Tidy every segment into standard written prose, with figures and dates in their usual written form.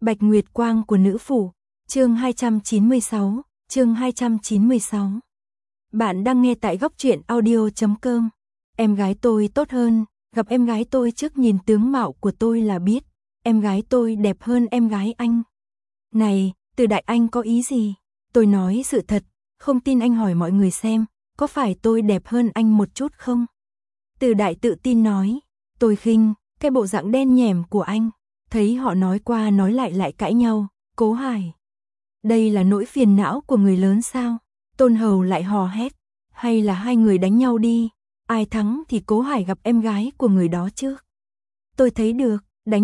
Bạch Nguyệt Quang của nữ phủ, chương 296, chương 296. Bạn đang nghe tại góc truyện audio.com. Em gái tôi tốt hơn, gặp em gái tôi trước nhìn tướng mạo của tôi là biết, em gái tôi đẹp hơn em gái anh. Này, Từ Đại anh có ý gì? Tôi nói sự thật, không tin anh hỏi mọi người xem, có phải tôi đẹp hơn anh một chút không? Từ Đại tự tin nói, tôi khinh, cái bộ dạng đen nhẻm của anh. Thấy họ nói qua nói lại cãi nhau, Cố Hải. Đây là nỗi phiền não của người lớn sao? Tôn Hầu lại hò hét, hay là hai người đánh nhau đi, ai thắng thì Cố Hải gặp em gái của người đó trước. Tôi thấy được, đánh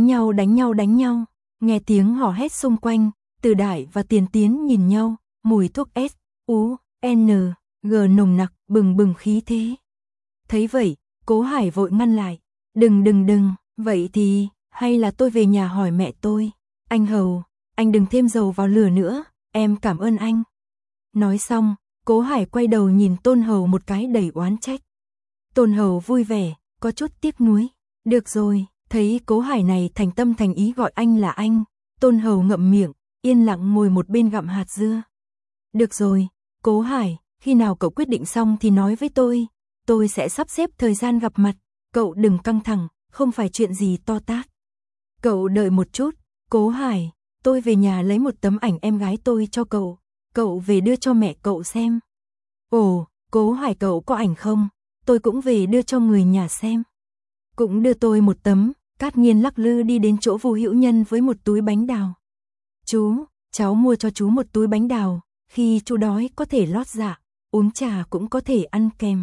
nhau. Nghe tiếng hò hét xung quanh, Từ Đại và Tiền Tiến nhìn nhau, mùi thuốc S, U, N, G nồng nặc, bừng khí thế. Thấy vậy, Cố Hải vội ngăn lại, đừng, vậy thì hay là tôi về nhà hỏi mẹ tôi. Anh Hầu, anh đừng thêm dầu vào lửa nữa, em cảm ơn anh. Nói xong, Cố Hải quay đầu nhìn Tôn Hầu một cái đầy oán trách. Tôn Hầu vui vẻ, có chút tiếc nuối. Được rồi, thấy Cố Hải này thành tâm thành ý gọi anh là anh, Tôn Hầu ngậm miệng, yên lặng ngồi một bên gặm hạt dưa. Được rồi, Cố Hải, khi nào cậu quyết định xong thì nói với tôi sẽ sắp xếp thời gian gặp mặt, cậu đừng căng thẳng, không phải chuyện gì to tát. Cậu đợi một chút, Cố Hải, tôi về nhà lấy một tấm ảnh em gái tôi cho cậu về đưa cho mẹ cậu xem. Ồ, Cố Hải cậu có ảnh không? Tôi cũng về đưa cho người nhà xem. Cũng đưa tôi một tấm. Cát Nghiên lắc lư đi đến chỗ Vu Hữu Nhân với một túi bánh đào. Chú, cháu mua cho chú một túi bánh đào, khi chú đói có thể lót dạ, uống trà cũng có thể ăn kèm.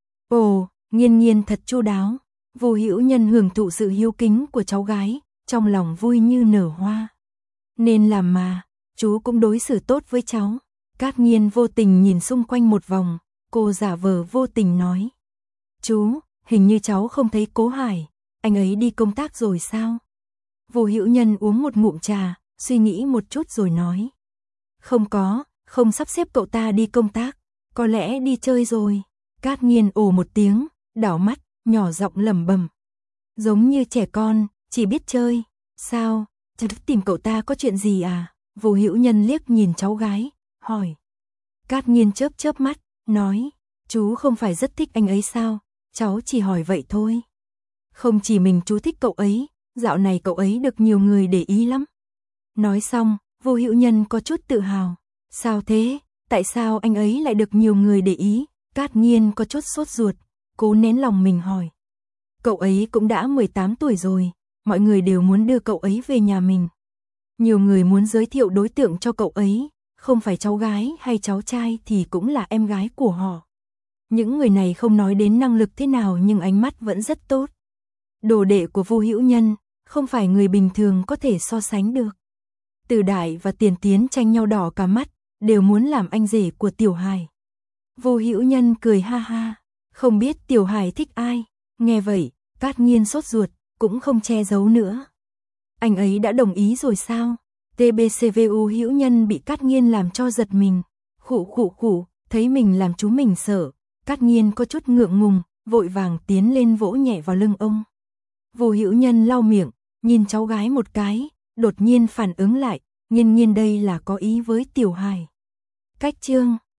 Ồ, Nghiên thật chu đáo. Vu Hữu Nhân hưởng thụ sự hiếu kính của cháu gái, trong lòng vui như nở hoa. Nên làm mà, chú cũng đối xử tốt với cháu. Cát Nghiên vô tình nhìn xung quanh một vòng, cô giả vờ vô tình nói. Chú, hình như cháu không thấy Cố Hải, anh ấy đi công tác rồi sao? Vu Hữu Nhân uống một ngụm trà, suy nghĩ một chút rồi nói. Không sắp xếp cậu ta đi công tác, có lẽ đi chơi rồi. Cát Nghiên ồ một tiếng, đảo mắt, nhỏ giọng lẩm bẩm. Giống như trẻ con, chỉ biết chơi. Sao? Cháu tìm cậu ta có chuyện gì à? Vu Hữu Nhân liếc nhìn cháu gái, hỏi. Cát Nghiên chớp mắt, nói. Chú không phải rất thích anh ấy sao? Cháu chỉ hỏi vậy thôi. Không chỉ mình chú thích cậu ấy, dạo này cậu ấy được nhiều người để ý lắm. Nói xong, Vu Hữu Nhân có chút tự hào. Sao thế? Tại sao anh ấy lại được nhiều người để ý? Cát Nghiên có chút sốt ruột, cố nén lòng mình hỏi. Cậu ấy cũng đã 18 tuổi rồi, mọi người đều muốn đưa cậu ấy về nhà mình. Nhiều người muốn giới thiệu đối tượng cho cậu ấy, không phải cháu gái hay cháu trai thì cũng là em gái của họ. Những người này không nói đến năng lực thế nào nhưng ánh mắt vẫn rất tốt. Đồ đệ của Vu Hữu Nhân, không phải người bình thường có thể so sánh được. Từ Đại và Tiền Tiến tranh nhau đỏ cả mắt, đều muốn làm anh rể của Tiểu Hải. Vu Hữu Nhân cười ha ha, không biết Tiểu Hải thích ai. Nghe vậy, Cát Nghiên sốt ruột, cũng không che giấu nữa. Anh ấy đã đồng ý rồi sao? TBCVU Hữu Nhân bị Cát Nghiên làm cho giật mình. Khụ, thấy mình làm chú mình sợ. Cát Nghiên có chút ngượng ngùng, vội vàng tiến lên vỗ nhẹ vào lưng ông. Vu Hữu Nhân lau miệng, nhìn cháu gái một cái, đột nhiên phản ứng lại, Nghiên đây là có ý với Tiểu Hải. Cách chương